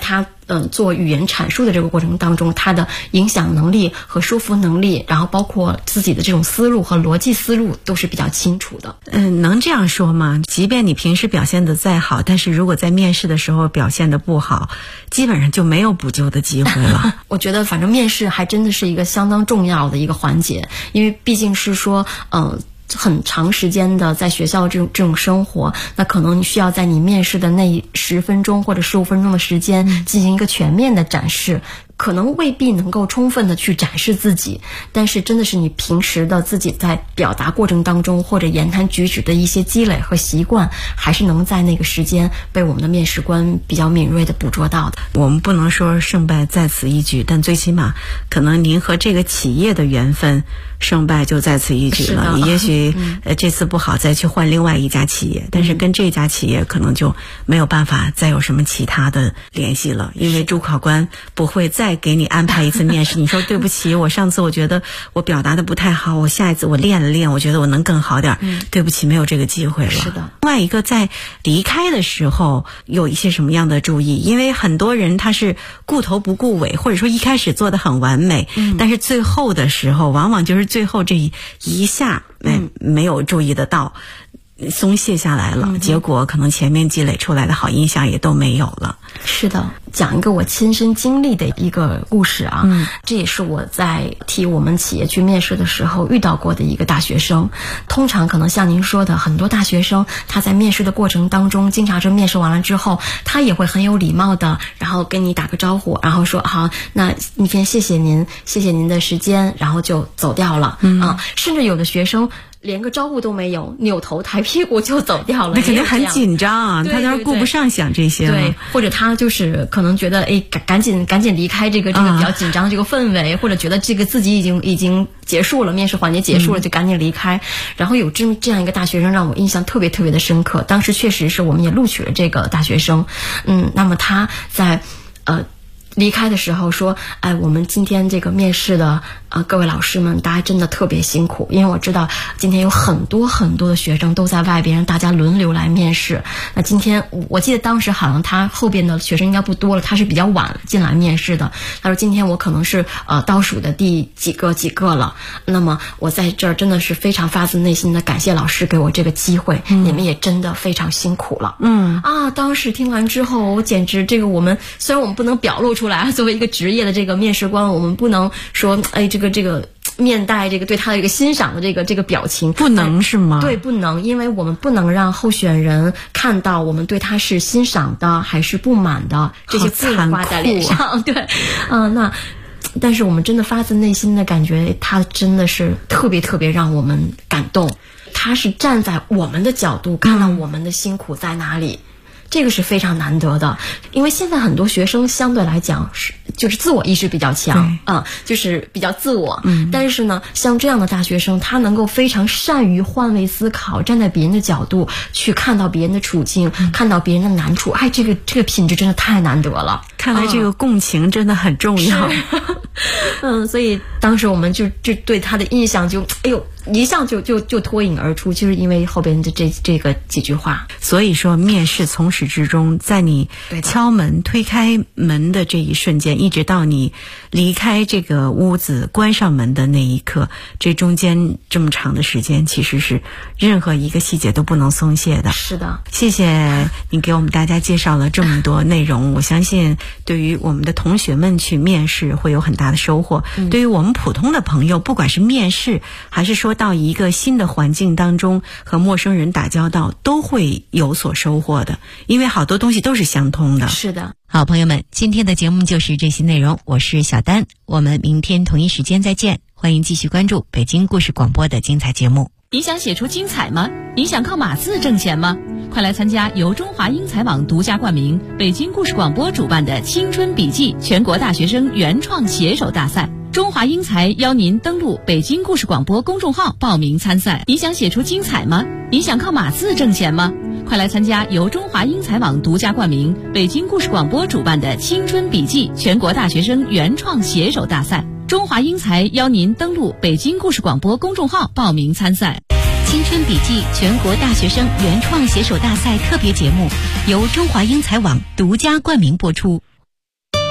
做语言阐述的这个过程当中，他的影响能力和说服能力，然后包括自己的这种思路和逻辑思路都是比较清楚的。 能这样说吗？即便你平时表现得再好，但是如果在面试的时候表现得不好，基本上就没有补救的机会了。 我觉得反正面试还真的是一个相当重要的一个环节，因为毕竟是说很长时间的在学校这种生活，那可能你需要在你面试的那10分钟或者15分钟的时间进行一个全面的展示，可能未必能够充分的去展示自己，但是真的是你平时的自己在表达过程当中或者言谈举止的一些积累和习惯，还是能在那个时间被我们的面试官比较敏锐的捕捉到的。 我们不能说胜败在此一举，但最起码可能您和这个企业的缘分胜败就在此一举了。你也许这次不好再去换另外一家企业，但是跟这家企业可能就没有办法再有什么其他的联系了，因为主考官不会再给你安排一次面试。你说对不起，我上次我觉得我表达的不太好，我下一次我练了练，我觉得我能更好点。对不起，没有这个机会了。 是的。 另外一个，在离开的时候有一些什么样的注意？因为很多人他是顾头不顾尾，或者说一开始做得很完美，但是最后的时候往往就是最后这一下没有注意得到，松懈下来了，结果可能前面积累出来的好印象也都没有了。 是的，讲一个我亲身经历的一个故事啊，这也是我在替我们企业去面试的时候遇到过的一个大学生。通常可能像您说的，很多大学生他在面试的过程当中，经常是面试完了之后，他也会很有礼貌的，然后跟你打个招呼，然后说好，那今天谢谢您的时间，然后就走掉了。甚至有的学生连个招呼都没有，扭头抬屁股就走掉了。 那肯定很紧张啊，他当然顾不上想这些了。 对，或者他就是可能觉得赶紧离开这个比较紧张的这个氛围，或者觉得这个自己已经结束了，面试环节结束了，就赶紧离开。然后有这样一个大学生让我印象特别特别的深刻，当时确实是我们也录取了这个大学生。那么他在离开的时候说，我们今天这个面试的各位老师们，大家真的特别辛苦，因为我知道今天有很多很多的学生都在外边，大家轮流来面试。那今天我记得当时好像他后边的学生应该不多了，他是比较晚进来面试的。他说今天我可能是倒数的第几个了，那么我在这儿真的是非常发自内心的感谢老师给我这个机会，你们也真的非常辛苦了。当时听完之后，我简直我们虽然我们不能表露出来，作为一个职业的这个面试官，我们不能说这个面带对他的一个欣赏的这个表情， 不能是吗？ 对，不能，因为我们不能让候选人看到我们对他是欣赏的还是不满的这些字挂在脸上。对，但是我们真的发自内心的感觉，他真的是特别特别让我们感动。他是站在我们的角度看到我们的辛苦在哪里。这个是非常难得的，因为现在很多学生相对来讲就是自我意识比较强，就是比较自我。但是呢，像这样的大学生，他能够非常善于换位思考，站在别人的角度去看到别人的处境，看到别人的难处。这个品质真的太难得了。 看来这个共情真的很重要。 所以当时我们就对他的印象一下就脱颖而出，就是因为后边的这个几句话。 所以说面试从始至终，在你敲门推开门的这一瞬间，一直到你离开这个屋子关上门的那一刻，这中间这么长的时间，其实是任何一个细节都不能松懈的。 是的， 谢谢你给我们大家介绍了这么多内容，我相信对于我们的同学们去面试会有很大的收获。对于我们普通的朋友，不管是面试还是说到一个新的环境当中和陌生人打交道，都会有所收获的，因为好多东西都是相通的。 是的。 好，朋友们，今天的节目就是这些内容，我是小丹，我们明天同一时间再见，欢迎继续关注北京故事广播的精彩节目。 你想写出精彩吗？你想靠码字挣钱吗？快来参加由中华英才网独家冠名、北京故事广播主办的青春笔记全国大学生原创写手大赛。中华英才邀您登录北京故事广播公众号报名参赛。你想写出精彩吗？你想靠码字挣钱吗？快来参加由中华英才网独家冠名、北京故事广播主办的青春笔记全国大学生原创写手大赛。中华英才邀您登录北京故事广播公众号报名参赛。 青春笔记全国大学生原创写手大赛特别节目由中华英才网独家冠名播出。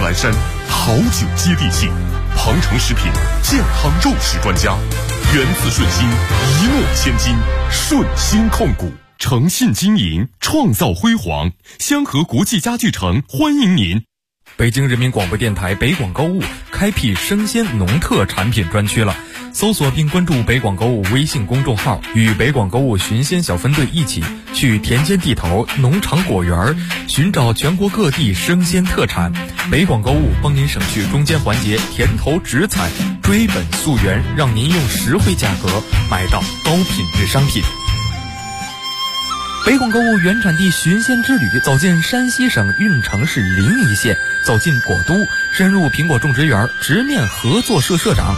蓝山，好酒接地气。庞城食品健康肉食专家，源自顺心，一诺千金，顺心控股，诚信经营，创造辉煌。香河国际家具城欢迎您。 北京人民广播电台北广购物开辟生鲜农特产品专区了，搜索并关注北广购物微信公众号，与北广购物寻鲜小分队一起去田间地头、农场果园寻找全国各地生鲜特产。北广购物帮您省去中间环节，田头直采，追本溯源，让您用实惠价格买到高品质商品。北广购物原产地寻鲜之旅，走进山西省运城市临沂县，走进果都，深入苹果种植园，直面合作社社长